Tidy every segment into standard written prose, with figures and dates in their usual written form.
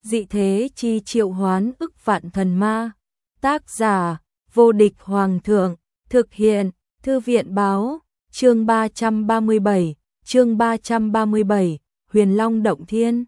dị thế chi triệu hoán ức vạn thần ma. Tác giả, vô địch hoàng thượng, thực hiện, thư viện báo, chương 337, Huyền Long Động Thiên.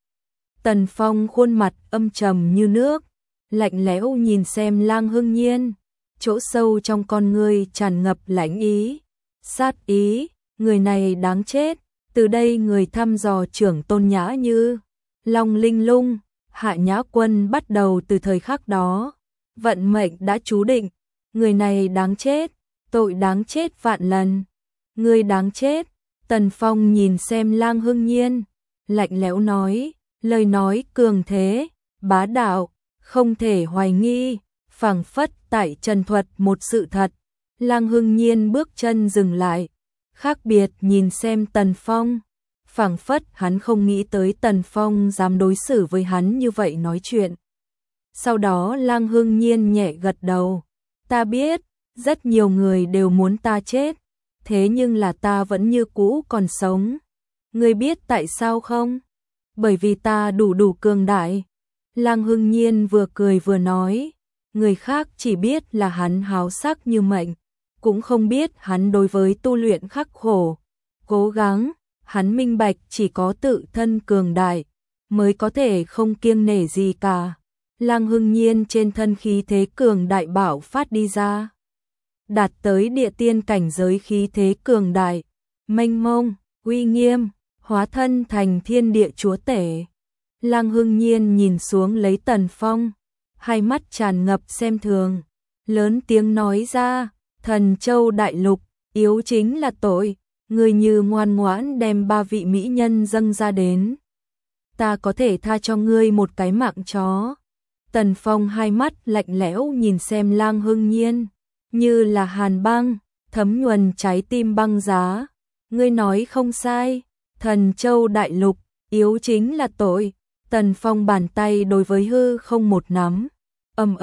Tần Phong khuôn mặt âm trầm như nước, lạnh lẽo nhìn xem Lang Hưng Nhiên, chỗ sâu trong con ngươi tràn ngập lãnh ý, sát ý, người này đáng chết, từ đây người thăm dò trưởng tôn nhã như Long Linh Lung, Hạ Nhã Quân bắt đầu từ thời khắc đó, vận mệnh đã chú định, người này đáng chết, tội đáng chết vạn lần, người đáng chết. Tần Phong nhìn xem Lang Hưng Nhiên, lạnh lẽo nói, lời nói cường thế, bá đạo, không thể hoài nghi, phảng phất tại trần thuật một sự thật. Lang Hưng Nhiên bước chân dừng lại, khác biệt nhìn xem Tần Phong, phảng phất hắn không nghĩ tới Tần Phong dám đối xử với hắn như vậy nói chuyện. Sau đó Lang Hưng Nhiên nhẹ gật đầu, ta biết, rất nhiều người đều muốn ta chết, thế nhưng là ta vẫn như cũ còn sống. Ngươi biết tại sao không? Bởi vì ta đủ cường đại. Lang Hưng Nhiên vừa cười vừa nói, người khác chỉ biết là hắn háo sắc như mệnh, cũng không biết hắn đối với tu luyện khắc khổ, cố gắng, hắn minh bạch chỉ có tự thân cường đại mới có thể không kiêng nể gì cả. Lang Hưng Nhiên trên thân khí thế cường đại bạo phát đi ra, đạt tới địa tiên cảnh giới khí thế cường đại, mênh mông, uy nghiêm, hóa thân thành thiên địa chúa tể. Lang Hưng Nhiên nhìn xuống lấy Tần Phong, hai mắt tràn ngập xem thường, lớn tiếng nói ra, Thần Châu đại lục, yếu chính là tội, người như ngoan ngoãn đem 3 vị mỹ nhân dâng ra đến, ta có thể tha cho ngươi một cái mạng chó. Tần Phong hai mắt lạnh lẽo nhìn xem Lang Hưng Nhiên, như là hàn băng, thấm nhuần trái tim băng giá. Ngươi nói không sai, Thần Châu đại lục, yếu chính là tội. Tần Phong bàn tay đối với hư không một nắm, ầm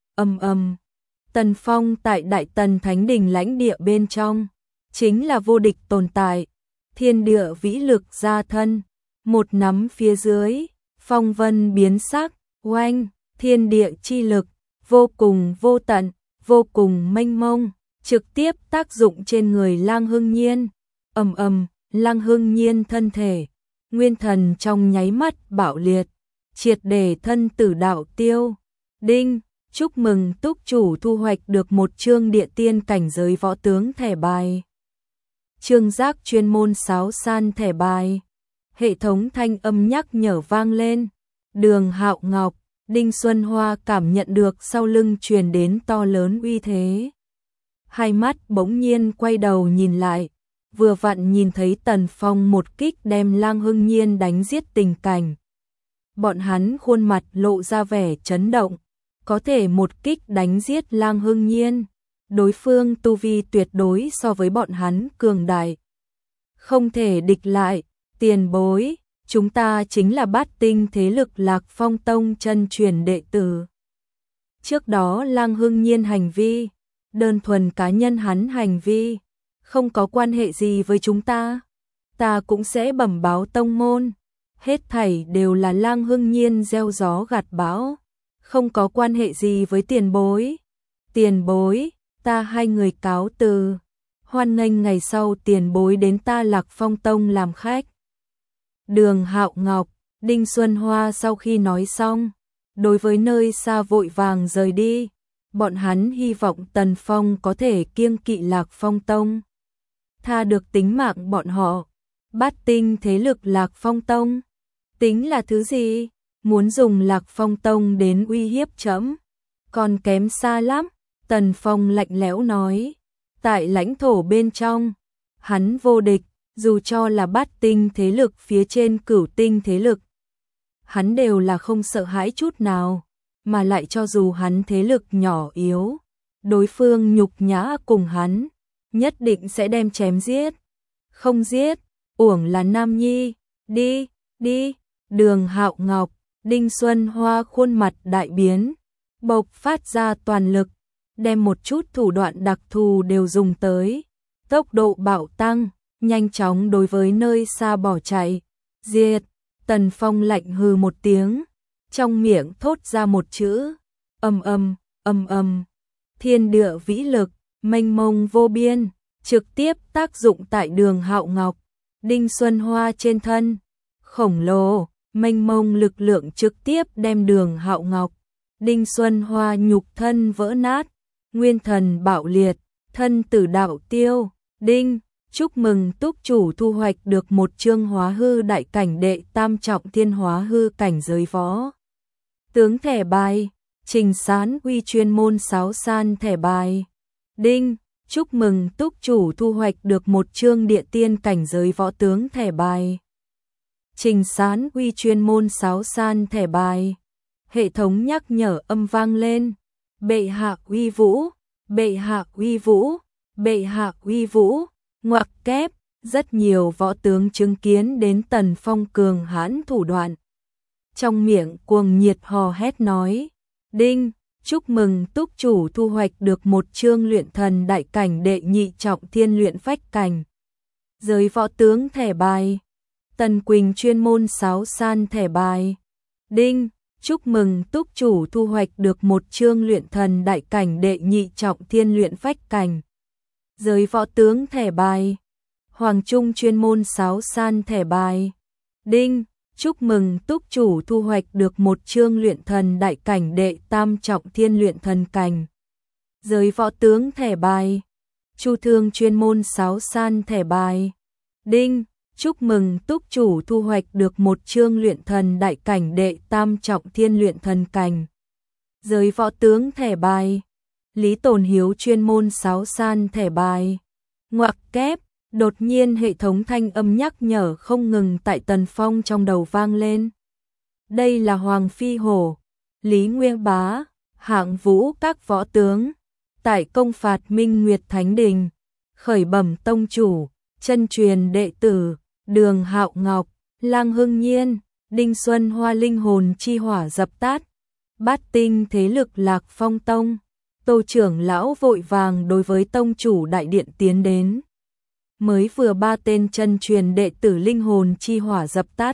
ầm. Tần Phong tại Đại Tần Thánh Đình lãnh địa bên trong, chính là vô địch tồn tại, thiên địa vĩ lực ra thân, một nắm phía dưới, phong vân biến sắc, oanh, thiên địa chi lực, vô cùng vô tận, vô cùng mênh mông, trực tiếp tác dụng trên người Lang Hưng Nhiên. Ầm, Lang Hưng Nhiên thân thể, nguyên thần trong nháy mắt bạo liệt, triệt để thân tử đạo tiêu. Đinh, chúc mừng túc chủ thu hoạch được một chương địa tiên cảnh giới võ tướng thẻ bài. Chương giác chuyên môn sáo san thẻ bài. Hệ thống thanh âm nhắc nhở vang lên. Đường Hạo Ngọc, Đinh Xuân Hoa cảm nhận được sau lưng truyền đến to lớn uy thế. Hai mắt bỗng nhiên quay đầu nhìn lại, vừa vặn nhìn thấy Tần Phong một kích đem Lang Hưng Nhiên đánh giết tình cảnh. Bọn hắn khuôn mặt lộ ra vẻ chấn động, có thể một kích đánh giết Lang Hưng Nhiên, đối phương tu vi tuyệt đối so với bọn hắn cường đại, không thể địch lại. Tiền bối, chúng ta chính là bát tinh thế lực Lạc Phong Tông chân truyền đệ tử. Trước đó Lang Hưng Nhiên hành vi, đơn thuần cá nhân hắn hành vi, không có quan hệ gì với chúng ta. Ta cũng sẽ bẩm báo tông môn, hết thảy đều là Lang Hưng Nhiên gieo gió gặt bão, không có quan hệ gì với tiền bối. Tiền bối, ta hai người cáo từ, hoan nghênh ngày sau tiền bối đến ta Lạc Phong Tông làm khách. Đường Hạo Ngọc, Đinh Xuân Hoa sau khi nói xong, đối với nơi xa vội vàng rời đi. Bọn hắn hy vọng Tần Phong có thể kiêng kỵ Lạc Phong Tông, tha được tính mạng bọn họ. Bát tinh thế lực Lạc Phong Tông, tính là thứ gì? Muốn dùng Lạc Phong Tông đến uy hiếp trẫm, còn kém xa lắm. Tần Phong lạnh lẽo nói, tại lãnh thổ bên trong, hắn vô địch, dù cho là bát tinh thế lực phía trên cửu tinh thế lực, hắn đều là không sợ hãi chút nào, mà lại cho dù hắn thế lực nhỏ yếu, đối phương nhục nhã cùng hắn, nhất định sẽ đem chém giết. Không giết, uổng là nam nhi, đi. Đường Hạo Ngọc, Đinh Xuân Hoa khuôn mặt đại biến, bộc phát ra toàn lực, đem một chút thủ đoạn đặc thù đều dùng tới, tốc độ bạo tăng, nhanh chóng đối với nơi xa bỏ chạy, diệt. Tần Phong lạnh hừ một tiếng, trong miệng thốt ra một chữ, âm âm, âm âm. Thiên địa vĩ lực, mênh mông vô biên, trực tiếp tác dụng tại Đường Hạo Ngọc, Đinh Xuân Hoa trên thân. Khổng lồ, mênh mông lực lượng trực tiếp đem Đường Hạo Ngọc, Đinh Xuân Hoa nhục thân vỡ nát, nguyên thần bạo liệt, thân tử đạo tiêu. Đinh, chúc mừng túc chủ thu hoạch được một chương hóa hư đại cảnh đệ tam trọng thiên hóa hư cảnh giới võ tướng thẻ bài. Trình Sán uy chuyên môn sáo san thẻ bài. Đinh, chúc mừng túc chủ thu hoạch được một chương địa tiên cảnh giới võ tướng thẻ bài. Trình Sán uy chuyên môn sáo san thẻ bài. Hệ thống nhắc nhở âm vang lên. Bệ hạ uy vũ, bệ hạ uy vũ, bệ hạ uy vũ. Ngoặc kép, rất nhiều võ tướng chứng kiến đến Tần Phong cường hãn thủ đoạn. Trong miệng cuồng nhiệt hò hét nói. Đinh, chúc mừng túc chủ thu hoạch được một chương luyện thần đại cảnh đệ nhị trọng thiên luyện phách cảnh giới võ tướng thẻ bài. Tần Quỳnh chuyên môn sáo san thẻ bài. Đinh, chúc mừng túc chủ thu hoạch được một chương luyện thần đại cảnh đệ nhị trọng thiên luyện phách cảnh giới võ tướng thẻ bài. Hoàng Trung chuyên môn sáo san thẻ bài. Đinh, chúc mừng túc chủ thu hoạch được một chương luyện thần đại cảnh đệ tam trọng thiên luyện thần cảnh giới võ tướng thẻ bài. Chu Thương chuyên môn sáo san thẻ bài. Đinh, chúc mừng túc chủ thu hoạch được một chương luyện thần đại cảnh đệ tam trọng thiên luyện thần cảnh giới võ tướng thẻ bài. Lý Tồn Hiếu chuyên môn sáo san thẻ bài. Ngoặc kép, đột nhiên hệ thống thanh âm nhắc nhở không ngừng tại Tần Phong trong đầu vang lên. Đây là Hoàng Phi Hổ, Lý Nguyên Bá, Hạng Vũ các võ tướng. Tại công phạt Minh Nguyệt Thánh Đình, khởi bẩm tông chủ, chân truyền đệ tử, Đường Hạo Ngọc, Lang Hưng Nhiên, Đinh Xuân Hoa linh hồn chi hỏa dập tắt. Bát tinh thế lực Lạc Phong Tông. Tô trưởng lão vội vàng đối với tông chủ đại điện tiến đến. Mới vừa ba tên chân truyền đệ tử linh hồn chi hỏa dập tắt.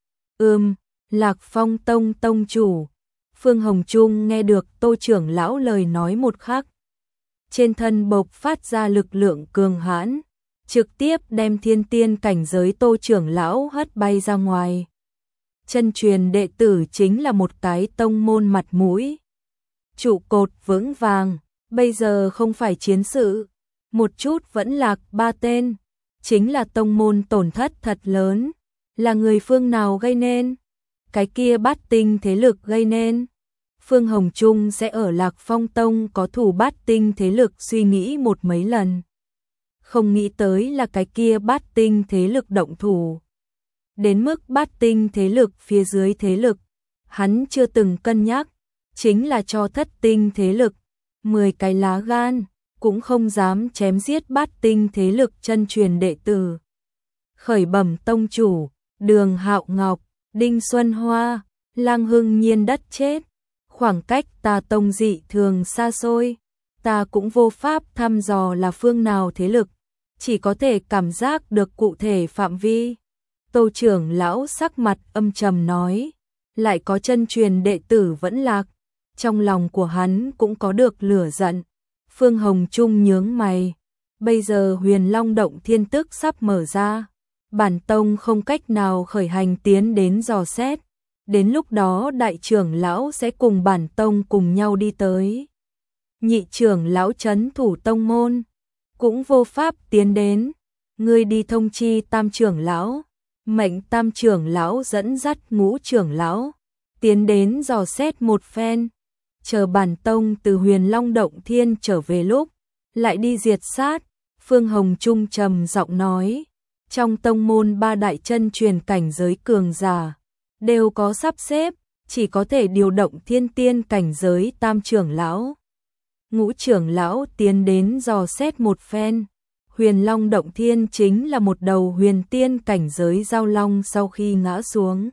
Lạc Phong Tông tông chủ. Phương Hồng Trung nghe được Tô trưởng lão lời nói một khắc. Trên thân bộc phát ra lực lượng cường hãn, trực tiếp đem thiên tiên cảnh giới Tô trưởng lão hất bay ra ngoài. Chân truyền đệ tử chính là một cái tông môn mặt mũi. Trụ cột vững vàng, bây giờ không phải chiến sự, một chút vẫn lạc ba tên, chính là tông môn tổn thất thật lớn, là người phương nào gây nên? Cái kia bát tinh thế lực gây nên. Phương Hồng Trung sẽ ở Lạc Phong Tông có thủ bát tinh thế lực suy nghĩ một mấy lần. Không nghĩ tới là cái kia bát tinh thế lực động thủ. Đến mức bát tinh thế lực phía dưới thế lực, hắn chưa từng cân nhắc, chính là cho thất tinh thế lực, 10 cái lá gan, cũng không dám chém giết bát tinh thế lực chân truyền đệ tử. Khởi bẩm tông chủ, Đường Hạo Ngọc, Đinh Xuân Hoa, Lang Hưng Nhiên đất chết. Khoảng cách ta tông dị thường xa xôi, ta cũng vô pháp thăm dò là phương nào thế lực, chỉ có thể cảm giác được cụ thể phạm vi. Tô trưởng lão sắc mặt âm trầm nói, lại có chân truyền đệ tử vẫn lạc, trong lòng của hắn cũng có được lửa giận. Phương Hồng Trung nhướng mày, bây giờ Huyền Long động thiên tức sắp mở ra, bản tông không cách nào khởi hành tiến đến dò xét. Đến lúc đó đại trưởng lão sẽ cùng bản tông cùng nhau đi tới. Nhị trưởng lão trấn thủ tông môn, cũng vô pháp tiến đến. Ngươi đi thông chi tam trưởng lão, mệnh tam trưởng lão dẫn dắt ngũ trưởng lão, tiến đến dò xét một phen. Chờ bản tông từ Huyền Long động thiên trở về lúc, lại đi diệt sát. Phương Hồng Trung trầm giọng nói, trong tông môn ba đại chân truyền cảnh giới cường giả, đều có sắp xếp, chỉ có thể điều động thiên tiên cảnh giới tam trưởng lão. Ngũ trưởng lão tiến đến dò xét một phen. Huyền Long động thiên chính là một đầu huyền tiên cảnh giới giao long sau khi ngã xuống.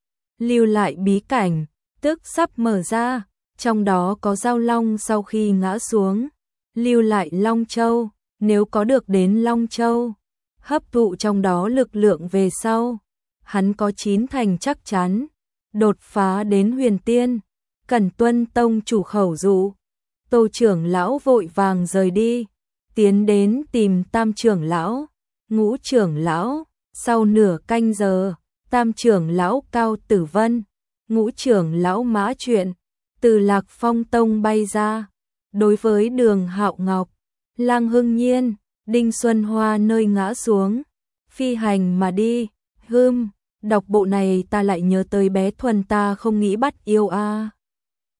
Lưu lại bí cảnh, tức sắp mở ra, trong đó có giao long sau khi ngã xuống. Lưu lại Long Châu, nếu có được đến Long Châu, hấp thụ trong đó lực lượng về sau. Hắn có 9 thành chắc chắn, đột phá đến huyền tiên, cần tuân tông chủ khẩu dụ. Tô trưởng lão vội vàng rời đi, tiến đến tìm Tam trưởng lão, Ngũ trưởng lão. Sau nửa canh giờ, Tam trưởng lão Cao Tử Vân, Ngũ trưởng lão Mã Truyện từ Lạc Phong tông bay ra. Đối với Đường Hạo Ngọc, Lang Hưng Nhiên, Đinh Xuân Hoa nơi ngã xuống, phi hành mà đi. Đọc bộ này ta lại nhớ tới bé Thuần, ta không nghĩ bắt yêu a.